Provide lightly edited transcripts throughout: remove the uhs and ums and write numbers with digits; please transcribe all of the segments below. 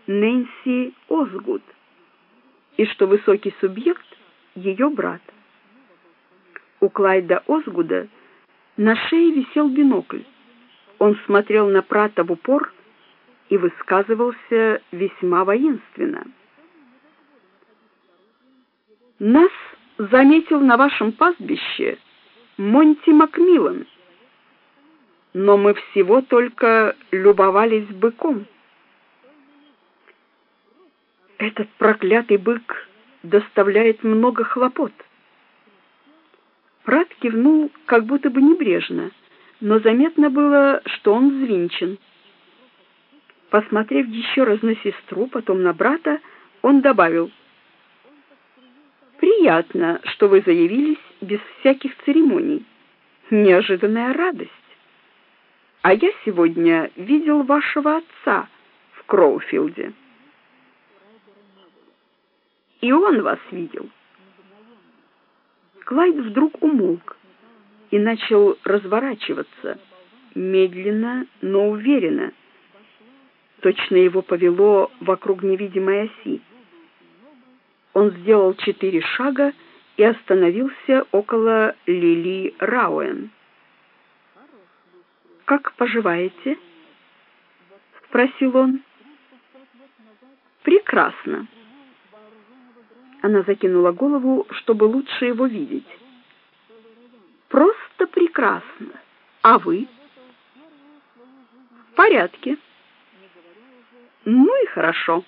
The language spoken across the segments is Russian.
Нэнси Озгуд, и что высокий субъект ее брат. У Клайда Озгуда на шее висел бинокль. Он смотрел на Пратта в упор и высказывался весьма воинственно. «Нас заметил на вашем пастбище Монти Макмиллан, но мы всего только любовались быком. Этот проклятый бык доставляет много хлопот». Пратт кивнул как будто бы небрежно, но заметно было, что он взвинчен. Посмотрев еще раз на сестру, потом на брата, он добавил: «Приятно, что вы заявились без всяких церемоний. Неожиданная радость. А я сегодня видел вашего отца в Кроуфилде». «И он вас видел». Клайд вдруг умолк и начал разворачиваться, медленно, но уверенно. Точно его повело вокруг невидимой оси. Он сделал 4 шага и остановился около Лили Рауэн. «Как поживаете?» — спросил он. «Прекрасно». Она закинула голову, чтобы лучше его видеть. «Просто прекрасно. А вы?» «В порядке». «Ну и хорошо».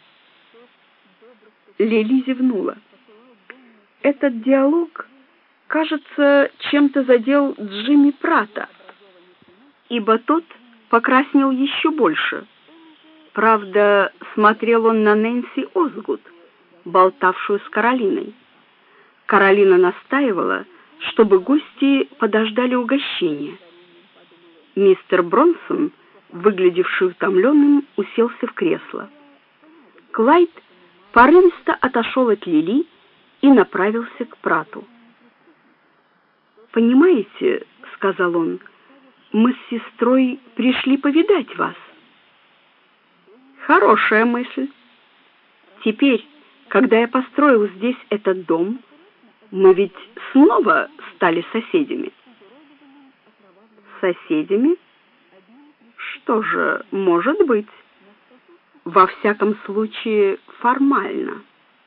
Лили зевнула. Этот диалог, кажется, чем-то задел Джимми Пратта, ибо тот покраснел еще больше. Правда, смотрел он на Нэнси Озгуд, болтавшую с Каролиной. Каролина настаивала, чтобы гости подождали угощения. Мистер Бронсон, выглядевший утомленным, уселся в кресло. Клайд порывисто отошел от Лили и направился к Пратту. «Понимаете, — сказал он, — мы с сестрой пришли повидать вас». «Хорошая мысль. Теперь, когда я построил здесь этот дом, мы ведь снова стали соседями». «Соседями? Что же, может быть. Во всяком случае, формально.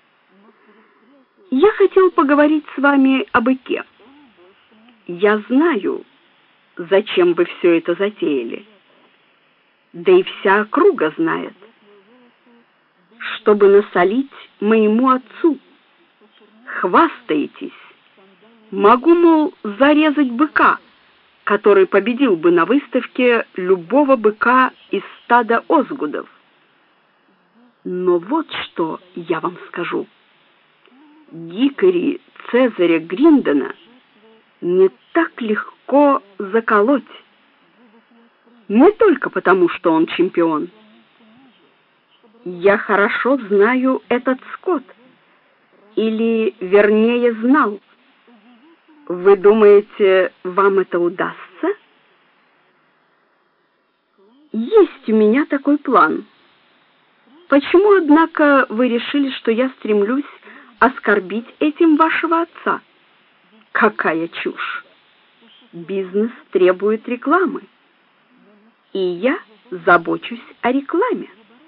Я хотел поговорить с вами о быке. Я знаю, зачем вы все это затеяли. Да и вся округа знает. Чтобы насолить моему отцу. Хвастаетесь. Могу, мол, зарезать быка, который победил бы на выставке любого быка из стада Озгудов. Но вот что я вам скажу. Дикари Цезаря Гриндона не так легко заколоть. Не только потому, что он чемпион. Я хорошо знаю этот скот. Или, вернее, знал. Вы думаете, вам это удастся? Есть у меня такой план. Почему, однако, вы решили, что я стремлюсь оскорбить этим вашего отца? Какая чушь! Бизнес требует рекламы, и я забочусь о рекламе.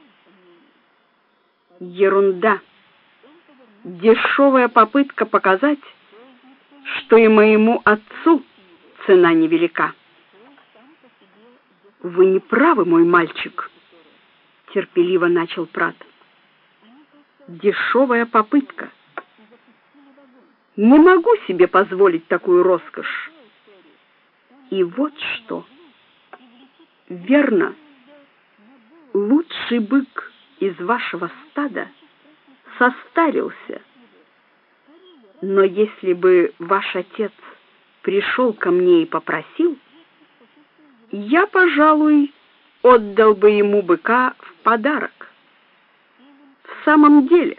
Ерунда! Дешевая попытка показать, что и моему отцу цена невелика. Вы не правы, мой мальчик, терпеливо начал Пратт. Дешевая попытка. Не могу себе позволить такую роскошь. И вот что. Верно, лучший бык из вашего стада состарился. Но если бы ваш отец пришел ко мне и попросил, я, пожалуй, отдал бы ему быка в подарок. В самом деле,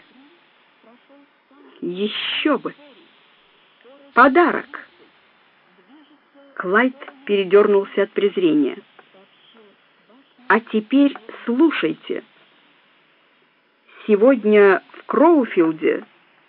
еще бы. Подарок. Клайд передернулся от презрения. А теперь слушайте. Сегодня в Кроуфилде